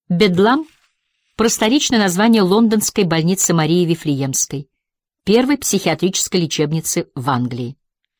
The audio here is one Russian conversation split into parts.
Бедлам — просторечное название лондонской больницы Марии Вифлеемской, первой психиатрической лечебницы в Англии.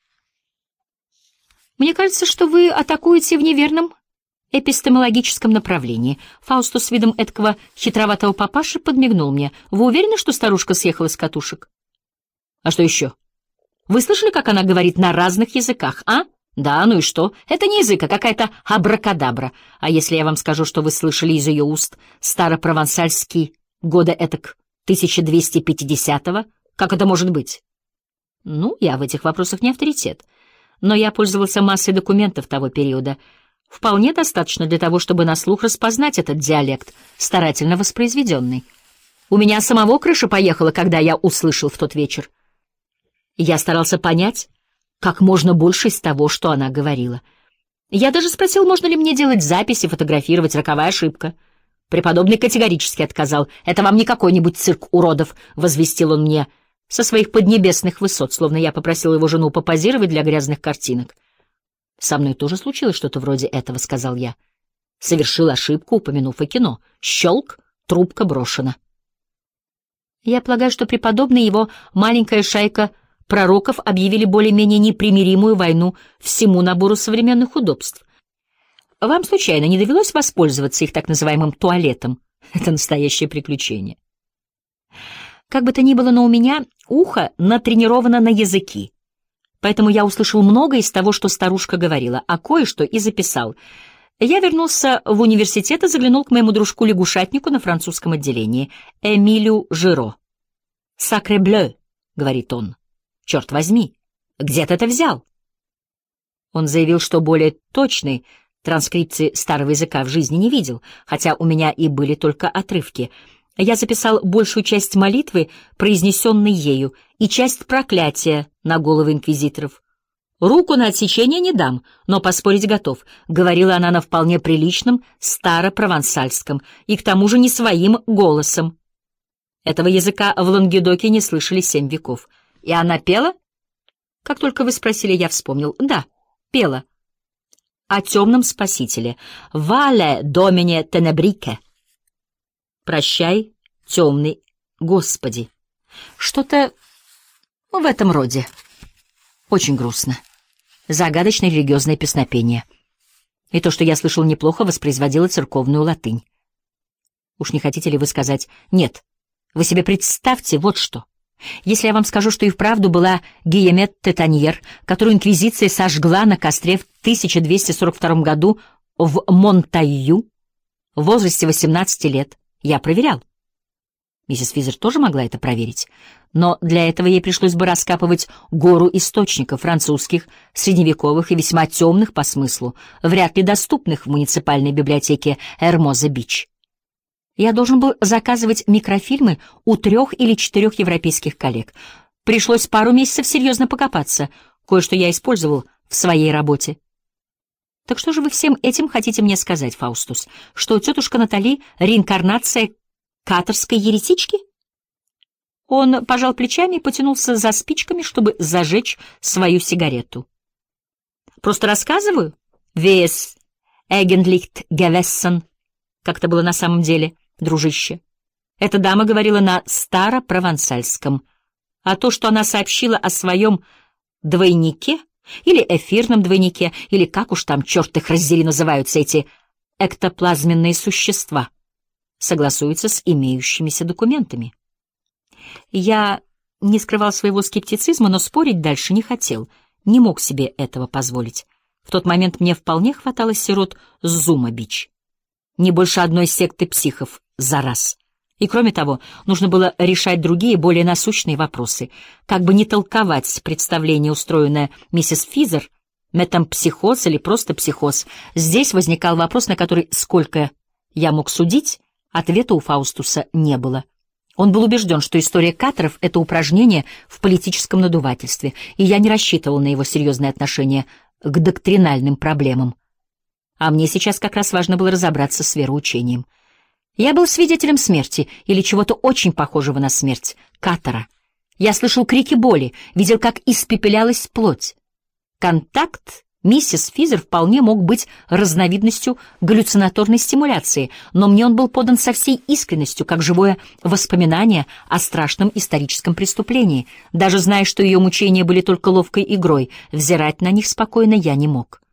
«Мне кажется, что вы атакуете в неверном эпистемологическом направлении». Фаустус с видом эткого хитроватого папаши подмигнул мне. «Вы уверены, что старушка съехала с катушек?» «А что еще? Вы слышали, как она говорит на разных языках, а? Да, ну и что? Это не язык, а какая-то абракадабра. А если я вам скажу, что вы слышали из ее уст старопровансальский года этак 1250-го? Как это может быть?» «Ну, я в этих вопросах не авторитет. Но я пользовался массой документов того периода. Вполне достаточно для того, чтобы на слух распознать этот диалект, старательно воспроизведенный. У меня самого крыша поехала, когда я услышал в тот вечер. Я старался понять как можно больше из того, что она говорила. Я даже спросил, можно ли мне делать записи, фотографировать, роковая ошибка. Преподобный категорически отказал. «Это вам не какой-нибудь цирк уродов», — возвестил он мне со своих поднебесных высот, словно я попросил его жену попозировать для грязных картинок. «Со мной тоже случилось что-то вроде этого», — сказал я. Совершил ошибку, упомянув о кино. Щелк, трубка брошена. Я полагаю, что преподобный и его маленькая шайка пророков объявили более-менее непримиримую войну всему набору современных удобств. Вам случайно не довелось воспользоваться их так называемым туалетом? Это настоящее приключение. Как бы то ни было, но у меня ухо натренировано на языки, поэтому я услышал много из того, что старушка говорила, а кое-что и записал. Я вернулся в университет и заглянул к моему дружку-лягушатнику на французском отделении, Эмилю Жиро. «Сакре блeu», — говорит он. «Черт возьми, где ты это взял?» Он заявил, что более точной транскрипции старого языка в жизни не видел, хотя у меня и были только отрывки. Я записал большую часть молитвы, произнесенной ею, и часть проклятия на головы инквизиторов. «Руку на отсечение не дам, но поспорить готов», — говорила она на вполне приличном старопровансальском и к тому же не своим голосом. Этого языка в Лангедоке не слышали 7 веков. И она пела? Как только вы спросили, я вспомнил. Да, пела. О темном спасителе. «Вале домине тенебрике». «Прощай, темный Господи». Что-то в этом роде. Очень грустно. Загадочное религиозное песнопение. И то, что я слышал неплохо, воспроизводило церковную латынь. Уж не хотите ли вы сказать «нет»? Вы себе представьте вот что. Если я вам скажу, что и вправду была Гийомет Тетаньер, которую инквизиция сожгла на костре в 1242 году в Монтайю, в возрасте 18 лет, я проверял. Миссис Физер тоже могла это проверить, но для этого ей пришлось бы раскапывать гору источников французских, средневековых и весьма темных по смыслу, вряд ли доступных в муниципальной библиотеке Эрмоза-Бич. Я должен был заказывать микрофильмы у 3 или 4 европейских коллег. Пришлось пару месяцев серьезно покопаться. Кое-что я использовал в своей работе. Так что же вы всем этим хотите мне сказать, Фаустус? Что тетушка Натали — реинкарнация каторской еретички? Он пожал плечами и потянулся за спичками, чтобы зажечь свою сигарету. Просто рассказываю? «Вес эгенлихт гевессен», как это было на самом деле, дружище. Эта дама говорила на старопровансальском, а то, что она сообщила о своем двойнике или эфирном двойнике, или как уж там, черт их раздери, называются эти эктоплазменные существа, согласуется с имеющимися документами. Я не скрывал своего скептицизма, но спорить дальше не хотел, не мог себе этого позволить. В тот момент мне вполне хватало сирот с Зума-Бич. Не больше одной секты психов за раз. И кроме того, нужно было решать другие, более насущные вопросы. Как бы не толковать представление, устроенное миссис Физер, метампсихоз или просто психоз, здесь возникал вопрос, на который, сколько я мог судить, ответа у Фаустуса не было. Он был убежден, что история каторов — это упражнение в политическом надувательстве, и я не рассчитывал на его серьезное отношение к доктринальным проблемам. А мне сейчас как раз важно было разобраться с вероучением. Я был свидетелем смерти, или чего-то очень похожего на смерть, катора. Я слышал крики боли, видел, как испепелялась плоть. Контакт Миссис Физер вполне мог быть разновидностью галлюцинаторной стимуляции, но мне он был подан со всей искренностью, как живое воспоминание о страшном историческом преступлении. Даже зная, что ее мучения были только ловкой игрой, взирать на них спокойно я не мог.